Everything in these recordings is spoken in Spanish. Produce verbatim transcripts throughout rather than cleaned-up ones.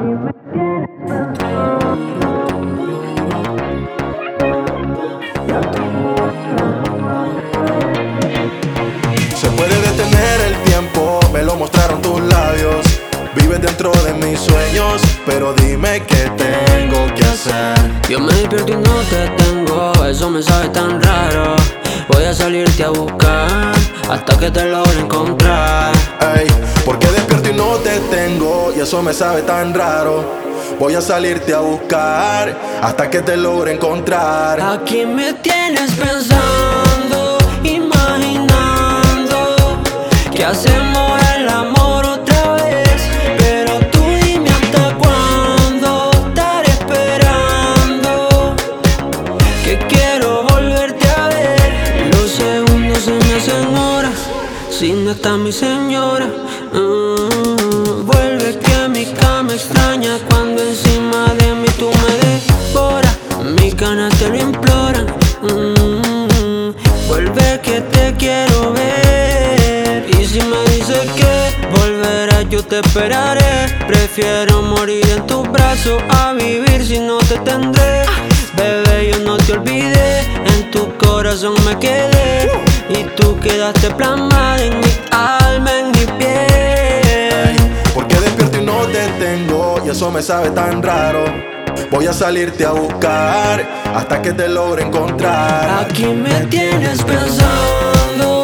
Se puede detener el tiempo, me lo mostraron tus labios. Vives dentro de mis sueños, pero dime qué tengo que hacer. Yo me despierto y no te tengo, eso me sabe tan raro. Voy a salirte a buscar hasta que te logre encontrar. Ey, porque despierto y no te tengo, y eso me sabe tan raro. Voy a salirte a buscar hasta que te logre encontrar. Aquí me tienes pensando, imaginando que hacemos el amor otra vez. Pero tú dime hasta cuándo estar esperando, que quiero volverte a ver. Los segundos se me hacen horas si no está mi señora. Mm, vuelve que mi cama extraña cuando encima de mí tú me devoras. Mis ganas te lo imploran. Mm, vuelve que te quiero ver. Y si me dices que volverás, yo te esperaré. Prefiero morir en tus brazos a vivir si no te tendré. Bebé, yo no te olvidé, en tu corazón me quedé. Y tú quedaste plasmada en mi alma, en mi piel. Porque despierto y no te tengo, y eso me sabe tan raro. Voy a salirte a buscar hasta que te logre encontrar. Aquí me tienes pensando,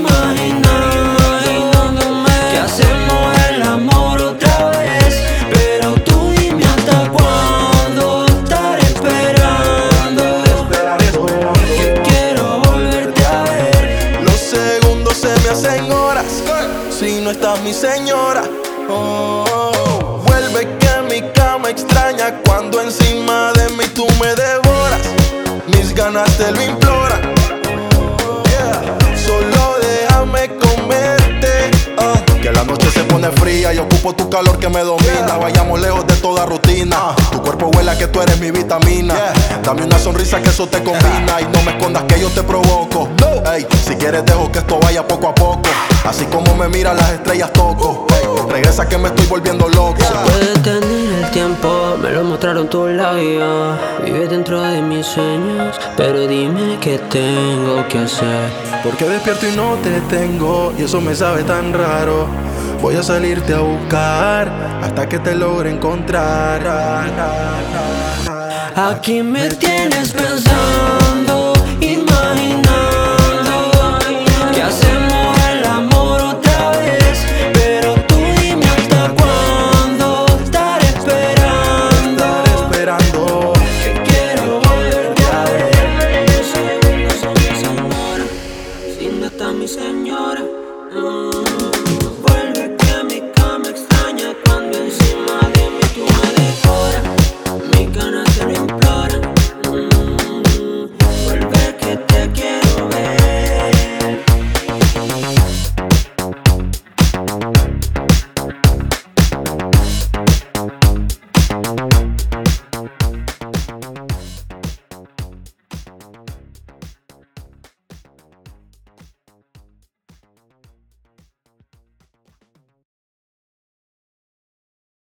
imaginando que hacemos el amor otra vez. Pero tú dime hasta cuándo estar esperando, que quiero volverte a ver. Los segundos se me hacen horas si no estás mi señora. Oh, oh, oh. Vuelve que mi cama extraña cuando encima de mí tú me devoras. Mis ganas te lo imploran. Oh, yeah. Solo déjame comerte. Uh, que la noche se pone fría y ocupo tu calor que me domina. Yeah. Vayamos lejos de toda rutina. Uh, tu cuerpo huele a que tú eres mi vitamina. Yeah. Dame una sonrisa que eso te combina. Y no me escondas que yo te provoco. No. Hey, si quieres dejo que esto vaya poco a poco. Así como me miran las estrellas toco. Hey, regresa que me estoy volviendo loco. Se puede detener el tiempo, me lo mostraron tus labios. Vive dentro de mis sueños, pero dime qué tengo que hacer. Porque despierto y no te tengo, y eso me sabe tan raro. Voy a salirte a buscar hasta que te logre encontrar. Aquí me tienes pensando,